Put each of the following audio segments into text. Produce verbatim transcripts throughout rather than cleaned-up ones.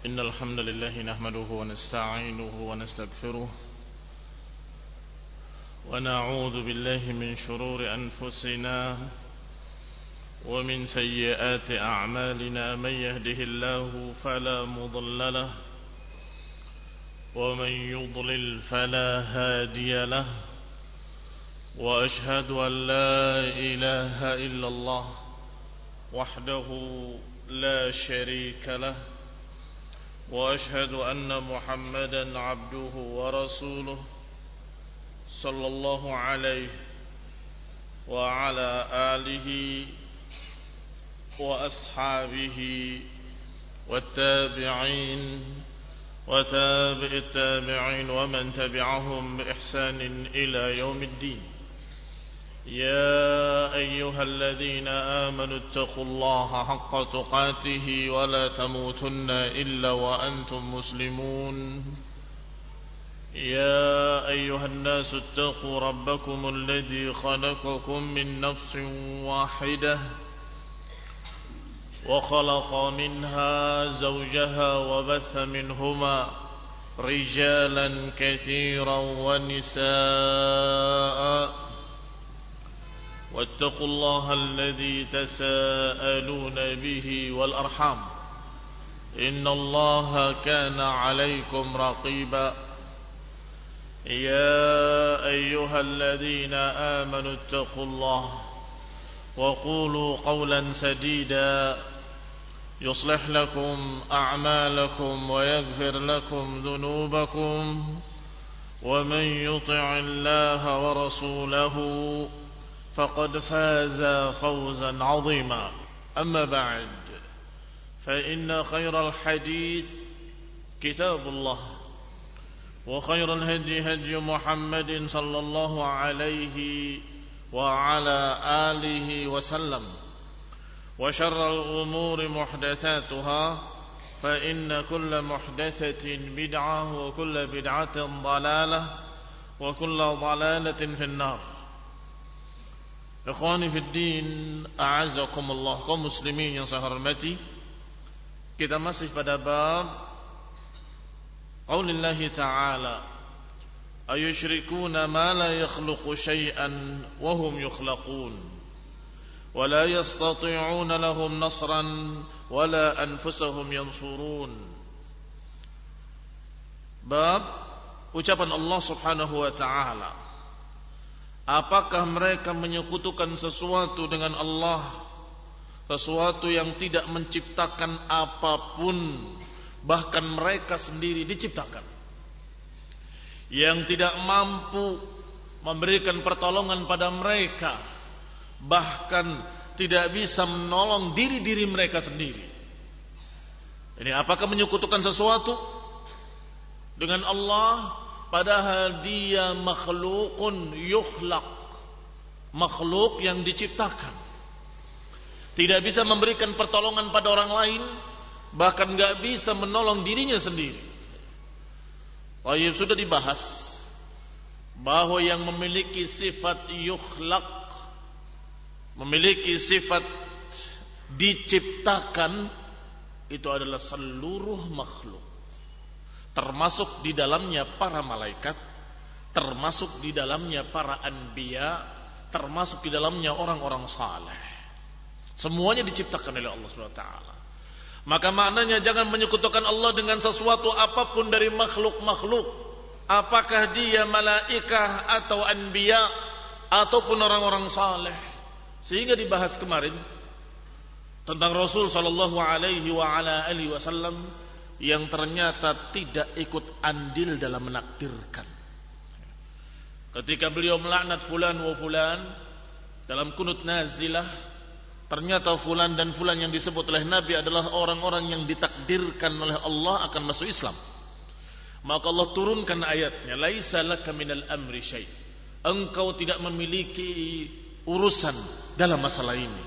إن الحمد لله نحمده ونستعينه ونستغفره ونعوذ بالله من شرور أنفسنا ومن سيئات أعمالنا. من يهده الله فلا مضل له ومن يضلل فلا هادي له. وأشهد أن لا إله إلا الله وحده لا شريك له. وأشهد أن محمدا عبده ورسوله صلى الله عليه وعلى آله وأصحابه والتابعين وتابع التابعين ومن تبعهم بإحسان إلى يوم الدين. يا أيها الذين آمنوا اتقوا الله حق تقاته ولا تموتن إلا وأنتم مسلمون. يا أيها الناس اتقوا ربكم الذي خلقكم من نفس واحدة وخلق منها زوجها وبث منهما رجالا كثيرا ونساء. واتقوا الله الذي تساءلون به والأرحام إن الله كان عليكم رقيبا. يا أيها الذين آمنوا اتقوا الله وقولوا قولا سديدا يصلح لكم أعمالكم ويغفر لكم ذنوبكم. ومن يطع الله ورسوله فقد فاز فوزا عظيما. أما بعد فإن خير الحديث كتاب الله وخير الهدي هدي محمد صلى الله عليه وعلى آله وسلم. وشر الأمور محدثاتها فإن كل محدثة بدعة وكل بدعة ضلالة وكل ضلالة في النار. Ikhwani fid din, a'azzakumullah, kaum muslimin yang saya hormati. Kita masih pada bab qaulillahi ta'ala, ayushrikuna ma la yakhluqu syai'an wa hum yukhlaqun wa la yastati'una lahum nasran wa la anfusahum yansurun. Bab ucapan Allah Subhanahu wa ta'ala, apakah mereka menyekutukan sesuatu dengan Allah, sesuatu yang tidak menciptakan apapun, bahkan mereka sendiri diciptakan, yang tidak mampu memberikan pertolongan pada mereka, bahkan tidak bisa menolong diri-diri mereka sendiri. Ini apakah menyekutukan sesuatu dengan Allah, padahal dia makhlukun yukhlaq, makhluk yang diciptakan, tidak bisa memberikan pertolongan pada orang lain, bahkan gak bisa menolong dirinya sendiri. Baik, sudah dibahas bahwa yang memiliki sifat yukhlaq, memiliki sifat diciptakan, itu adalah seluruh makhluk, termasuk di dalamnya para malaikat, termasuk di dalamnya para anbiya, termasuk di dalamnya orang-orang saleh. Semuanya diciptakan oleh Allah Subhanahu wa taala. Maka maknanya jangan menyekutukan Allah dengan sesuatu apapun dari makhluk-makhluk, apakah dia malaikah atau anbiya ataupun orang-orang saleh. Sehingga dibahas kemarin tentang Rasul sallallahu alaihi wa ala alihi wasallam yang ternyata tidak ikut andil dalam menakdirkan. Ketika beliau melaknat fulan wa fulan dalam kunut nazilah, ternyata fulan dan fulan yang disebut oleh Nabi adalah orang-orang yang ditakdirkan oleh Allah akan masuk Islam. Maka Allah turunkan ayatnya, laisa laka minal amri syai', engkau tidak memiliki urusan dalam masalah ini.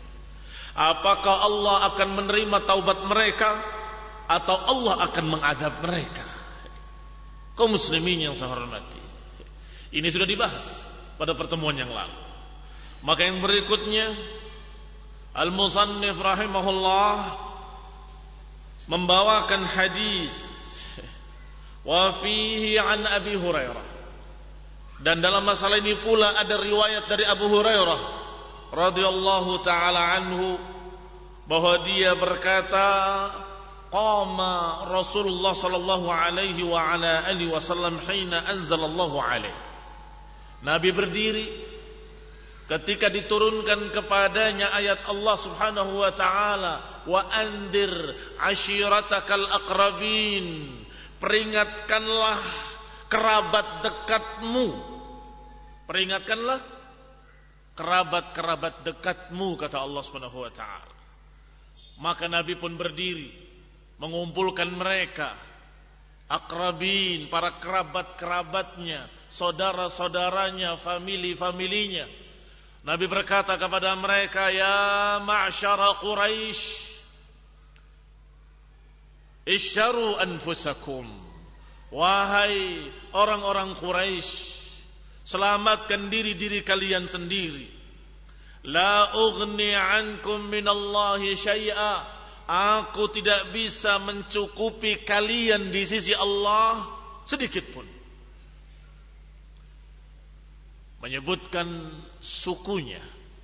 Apakah Allah akan menerima taubat mereka atau Allah akan mengadab mereka? Kaum muslimin yang saya hormati, ini sudah dibahas pada pertemuan yang lalu. Maka yang berikutnya, Al-Musannif rahimahullah membawakan hadis wa fihi an Abi Hurairah, dan dalam masalah ini pula ada riwayat dari Abu Hurairah radhiyallahu taala anhu bahwa dia berkata, qama Rasulullah sallallahu alaihi wa ala alihi wasallam hina anzalallahu alaihi. Nabi berdiri ketika diturunkan kepadanya ayat Allah Subhanahu wa taala, wa andir ashiratakal aqrabin, peringatkanlah kerabat dekatmu, peringatkanlah kerabat-kerabat dekatmu, kata Allah Subhanahu wa taala. Maka Nabi pun berdiri mengumpulkan mereka, aqrabin, para kerabat-kerabatnya, saudara-saudaranya, famili-familinya. Nabi berkata kepada mereka, ya ma'syara Quraisy, isyaru anfusakum, wahai orang-orang Quraisy, selamatkan diri-diri kalian sendiri. La ughni ankum minallahi syai'a, aku tidak bisa mencukupi kalian di sisi Allah sedikit pun. Menyebutkan sukunya,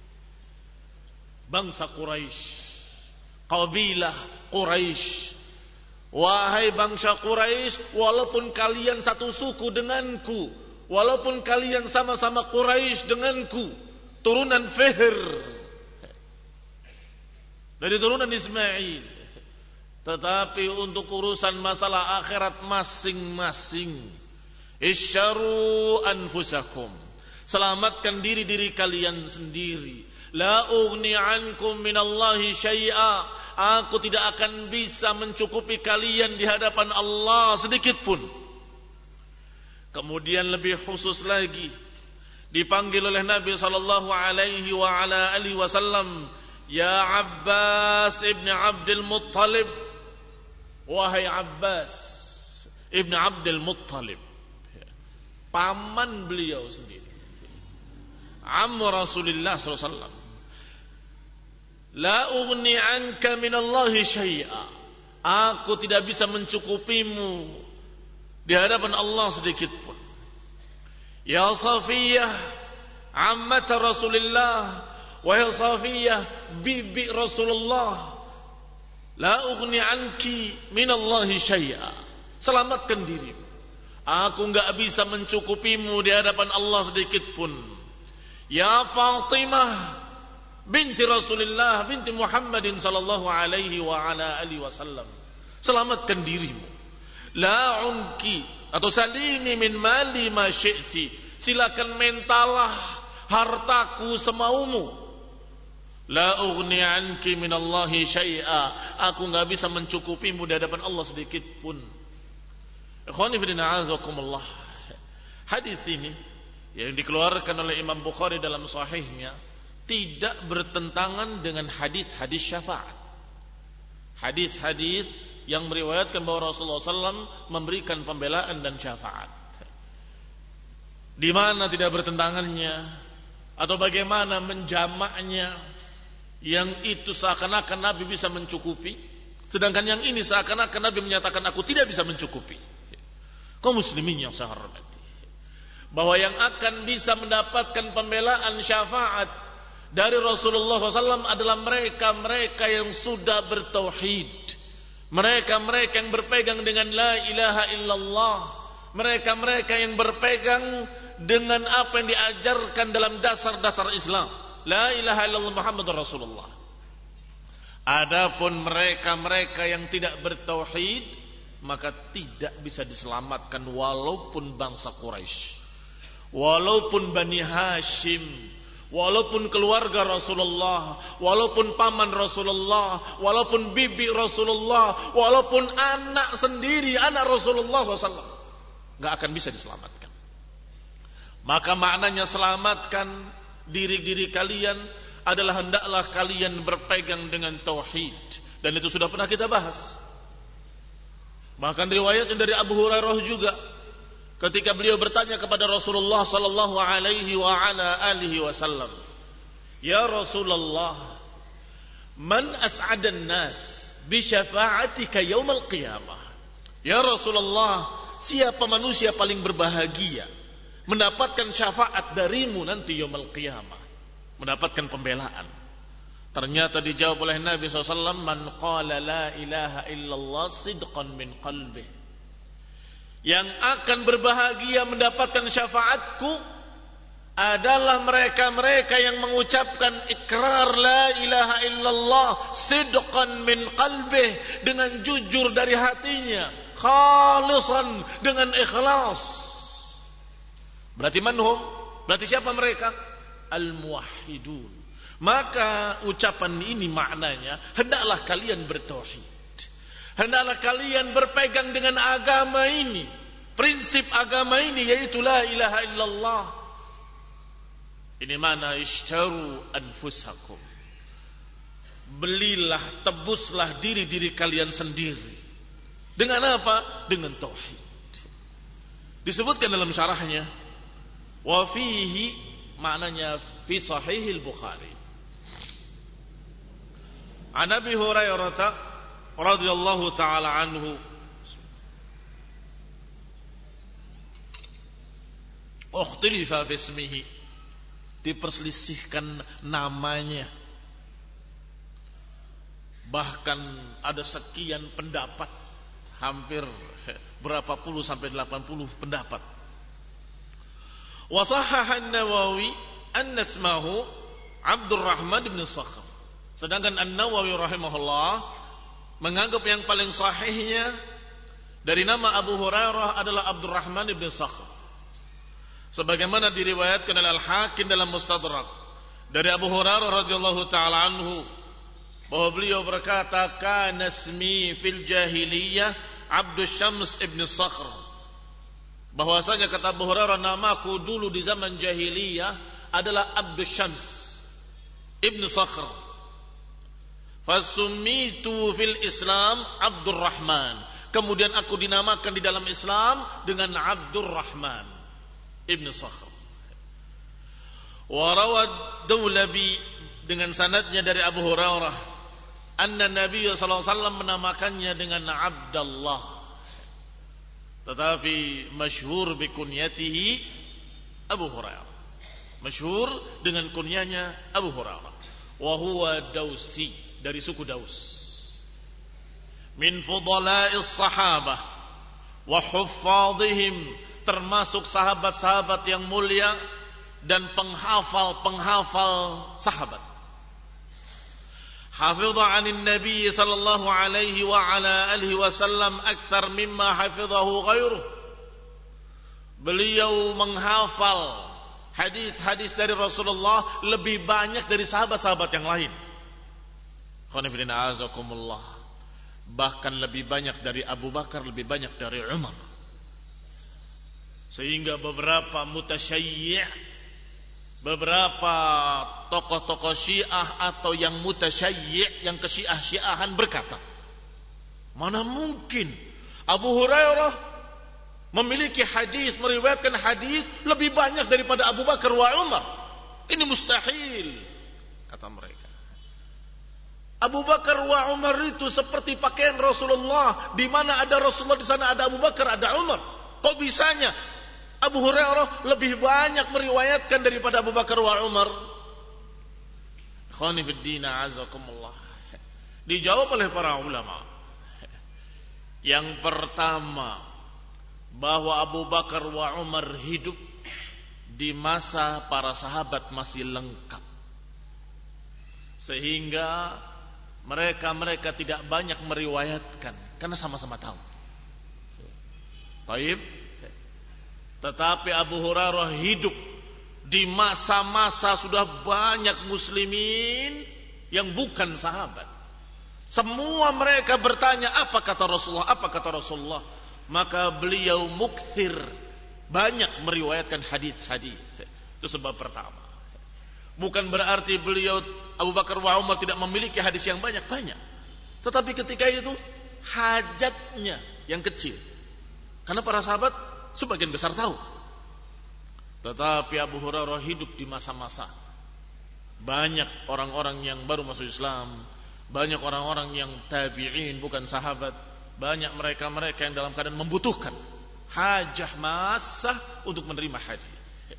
bangsa Quraisy, kabilah Quraisy. Wahai bangsa Quraisy, walaupun kalian satu suku denganku, walaupun kalian sama-sama Quraisy denganku, turunan Fihr dari turunan Ismail, tetapi untuk urusan masalah akhirat masing-masing, isyaru anfusakum, selamatkan diri-diri kalian sendiri. La ughni ankum minallahi syai'a, aku tidak akan bisa mencukupi kalian di hadapan Allah sedikit pun. Kemudian lebih khusus lagi dipanggil oleh Nabi sallallahu alaihi wa ala alihi wasallam, ya Abbas ibn Abdul Muttalib, wahai Abbas ibn Abdul Muttalib, paman beliau sendiri, ammu Rasulullah sallallahu alaihi wasallam. La ughni anka minallahi syai'a, aku tidak bisa mencukupimu di hadapan Allah sedikit pun. Ya Safiyah ammat Rasulullah, wahai Safiyah bibi Rasulullah, la ughni anki minallahi syai'a, selamatkan dirimu, aku enggak bisa mencukupimu di hadapan Allah sedikit pun. Ya Fatimah binti Rasulullah binti Muhammadin sallallahu alaihi wa ala alihi wasallam, selamatkan dirimu. La unki atau salini min mali ma syi'ti, silakan mintalah hartaku semaumu. La ughni anki minallahi syai'a, aku enggak bisa mencukupimu di hadapan Allah sedikit pun. Ikhwani fi din a'azakumullah, hadis ini yang dikeluarkan oleh Imam Bukhari dalam sahihnya tidak bertentangan dengan hadis-hadis syafaat, hadis-hadis yang meriwayatkan bahwa Rasulullah shallallahu alaihi wasallam memberikan pembelaan dan syafaat. Di mana tidak bertentangannya atau bagaimana menjamaknya, yang itu seakan-akan Nabi bisa mencukupi, sedangkan yang ini seakan-akan Nabi menyatakan aku tidak bisa mencukupi. Kaum muslimin yang saya hormati, bahwa yang akan bisa mendapatkan pembelaan syafaat dari Rasulullah shallallahu alaihi wasallam adalah mereka-mereka yang sudah bertauhid, mereka-mereka yang berpegang dengan la ilaha illallah, mereka-mereka yang berpegang dengan apa yang diajarkan dalam dasar-dasar Islam, la ilaha illallah Muhammadur Rasulullah. Adapun mereka-mereka yang tidak bertauhid, maka tidak bisa diselamatkan walaupun bangsa Quraisy, walaupun Bani Hashim, walaupun keluarga Rasulullah, walaupun paman Rasulullah, walaupun bibi Rasulullah, walaupun anak sendiri, anak Rasulullah shallallahu alaihi wasallam, gak akan bisa diselamatkan. Maka maknanya selamatkan diri-diri kalian adalah hendaklah kalian berpegang dengan tauhid, dan itu sudah pernah kita bahas. Bahkan riwayatnya dari Abu Hurairah juga, ketika beliau bertanya kepada Rasulullah sallallahu alaihi wa ala alihi wasallam, ya Rasulullah, man as'adan nas bi syafa'atika yaumal qiyamah. Ya Rasulullah, siapa manusia paling berbahagia mendapatkan syafaat darimu nanti yaumal qiyamah, mendapatkan pembelaan? Ternyata dijawab oleh Nabi shallallahu alaihi wasallam, man qala la ilaha illallah sidqan min qalbih. Yang akan berbahagia mendapatkan syafaatku adalah mereka-mereka yang mengucapkan ikrar la ilaha illallah sidqan min qalbih, dengan jujur dari hatinya, khalisan, dengan ikhlas. Berarti manhum? Berarti siapa mereka? Al-muwahhidun. Maka ucapan ini maknanya, hendaklah kalian bertauhid, hendaklah kalian berpegang dengan agama ini, prinsip agama ini, yaitu la ilaha illallah. Ini mana ishtaru anfusakum, belilah, tebuslah diri-diri kalian sendiri. Dengan apa? Dengan tauhid. Disebutkan dalam syarahnya, wa fihi, maknanya fi sahihil Bukhari. An Abi Hurairah radhiyallahu taala anhu, ukhtilifa fi ismihi, diperselisihkan namanya, bahkan ada sekian pendapat, hampir berapa puluh sampai delapan puluh pendapat. Wa sahhaha an-Nawawi anna ismahu Abdurrahman bin Sakhr. Sedangkan An-Nawawi rahimahullah menganggap yang paling sahihnya dari nama Abu Hurairah adalah Abdurrahman bin Sakhr, sebagaimana diriwayatkan oleh Al-Hakim dalam Mustadrak dari Abu Hurairah radhiyallahu taala anhu, bahwa beliau berkata, kana ismi fil jahiliyah Abdus Syams ibn Sakhr. Bahwasanya kata Abu Hurairah, namaku dulu di zaman jahiliyah adalah Abdus Syams ibn Sakhr. Fasummitu fil Islam Abdurrahman. Kemudian aku dinamakan di dalam Islam dengan Abdurrahman ibn Sakhr. Wa rawad Dawlabi, dengan sanadnya dari Abu Hurairah, anna Nabi sallallahu alaihi wasallam menamakannya dengan Abdullah, tetapi masyhur bi kunyatihi Abu Hurairah, masyhur dengan kunyanya Abu Hurairah. Wa huwa Dausi, dari suku Daus, min fudala'is sahabah wa huffadhihim, termasuk sahabat-sahabat yang mulia dan penghafal-penghafal sahabat. Hafidha 'anil Nabi sallallahu alaihi wa ala alihi wasallam akthar mimma hafidhahu ghairuh. Beliau menghafal hadis-hadis dari Rasulullah lebih banyak dari sahabat-sahabat yang lain. Khonifidina azakumullah, bahkan lebih banyak dari Abu Bakar, lebih banyak dari Umar. Sehingga beberapa mutasyayyi', beberapa tokoh-tokoh Syiah atau yang mutasyayyi', yang kesyiah-syiahan berkata, mana mungkin Abu Hurairah memiliki hadis, meriwayatkan hadis lebih banyak daripada Abu Bakar wa Umar? Ini mustahil, kata mereka. Abu Bakar wa Umar itu seperti pakaian Rasulullah, di mana ada Rasulullah di sana ada Abu Bakar, ada Umar. Kok bisanya Abu Hurairah lebih banyak meriwayatkan daripada Abu Bakar wa Umar? Ikhwani fid din, azakumullah. Dijawab oleh para ulama. Yang pertama, bahwa Abu Bakar wa Umar hidup di masa para sahabat masih lengkap, sehingga mereka-mereka tidak banyak meriwayatkan karena sama-sama tahu. Taib. Tetapi Abu Hurairah hidup di masa-masa sudah banyak muslimin yang bukan sahabat. Semua mereka bertanya, apa kata Rasulullah, apa kata Rasulullah. Maka beliau mukthir, banyak meriwayatkan hadis-hadis. Itu sebab pertama. Bukan berarti beliau Abu Bakar wa Umar tidak memiliki hadis yang banyak-banyak, tetapi ketika itu hajatnya yang kecil, karena para sahabat sebagian besar tahu. Tetapi Abu Hurairah hidup di masa-masa banyak orang-orang yang baru masuk Islam, banyak orang-orang yang tabi'in bukan sahabat, banyak mereka-mereka yang dalam keadaan membutuhkan hajah massah untuk menerima hadis.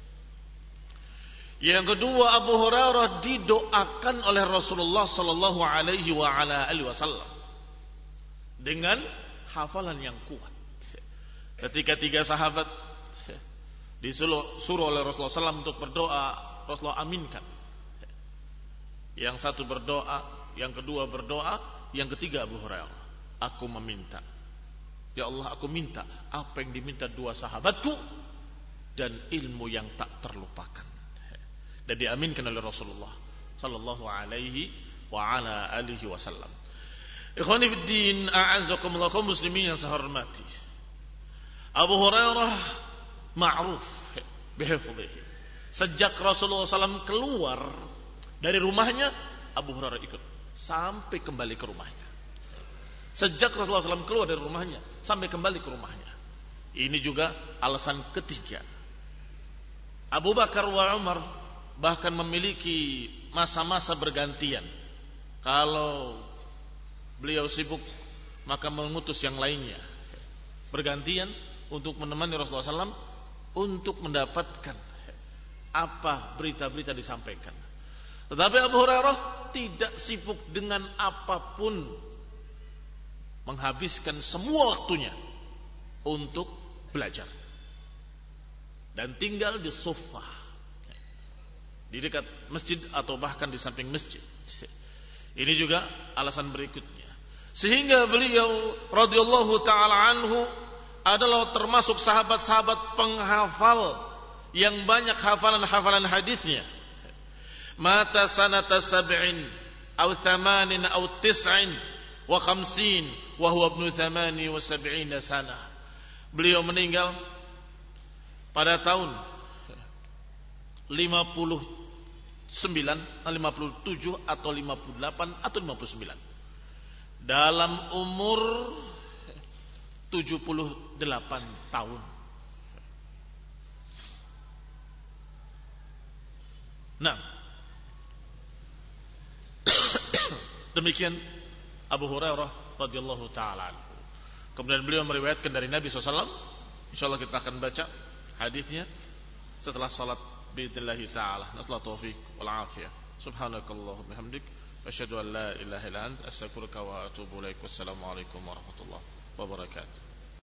Yang kedua, Abu Hurairah didoakan oleh Rasulullah sallallahu alaihi wa ala alihi wasallam dengan hafalan yang kuat. Ketika tiga sahabat disuruh suruh oleh Rasulullah sallallahu alaihi wasallam untuk berdoa, Rasulullah aminkan. Yang satu berdoa, yang kedua berdoa, yang ketiga Abu Hurairah, aku meminta, ya Allah, aku minta apa yang diminta dua sahabatku dan ilmu yang tak terlupakan. Dan diaminkan oleh Rasulullah sallallahu alaihi wa ala alihi wasallam. Ikhwani fid din, a'azzakumullah, kaum muslimin yang saya hormati. Abu Hurairah ma'ruf bihifdhihi. Sejak Rasulullah sallallahu alaihi wasallam keluar dari rumahnya, Abu Hurairah ikut sampai kembali ke rumahnya. Sejak Rasulullah sallallahu alaihi wasallam keluar dari rumahnya sampai kembali ke rumahnya. Ini juga alasan ketiga. Abu Bakar wa Umar bahkan memiliki masa-masa bergantian. Kalau beliau sibuk, maka mengutus yang lainnya bergantian untuk menemani Rasulullah sallallahu alaihi wasallam untuk mendapatkan apa berita-berita disampaikan. Tetapi Abu Hurairah tidak sibuk dengan apapun, menghabiskan semua waktunya untuk belajar dan tinggal di sofa di dekat masjid atau bahkan di samping masjid. Ini juga alasan berikutnya. Sehingga beliau radhiyallahu taala anhu adalah termasuk sahabat-sahabat penghafal yang banyak hafalan-hafalan hadisnya. Mata sanata sab'in aw thamanin aw tis'in wa khamsin wa huwa ibnu thamani wa sab'ina sana. Beliau meninggal pada tahun lima puluh sembilan, lima puluh tujuh atau lima puluh delapan atau lima puluh sembilan. Dalam umur tujuh puluh delapan tahun. Nah, demikian Abu Hurairah radhiyallahu taala anhu. Kemudian beliau meriwayatkan dari Nabi sallallahu alaihi wasallam. Insyaallah kita akan baca hadisnya setelah salat biidznillah taala. Nasallahu taufiq wal afiyah. Subhanakallahumma bihamdik asyhadu an la ilaha illa anta astaghfiruka wa atubu ilaik. Wassalamu alaikum warahmatullahi wabarakatuh.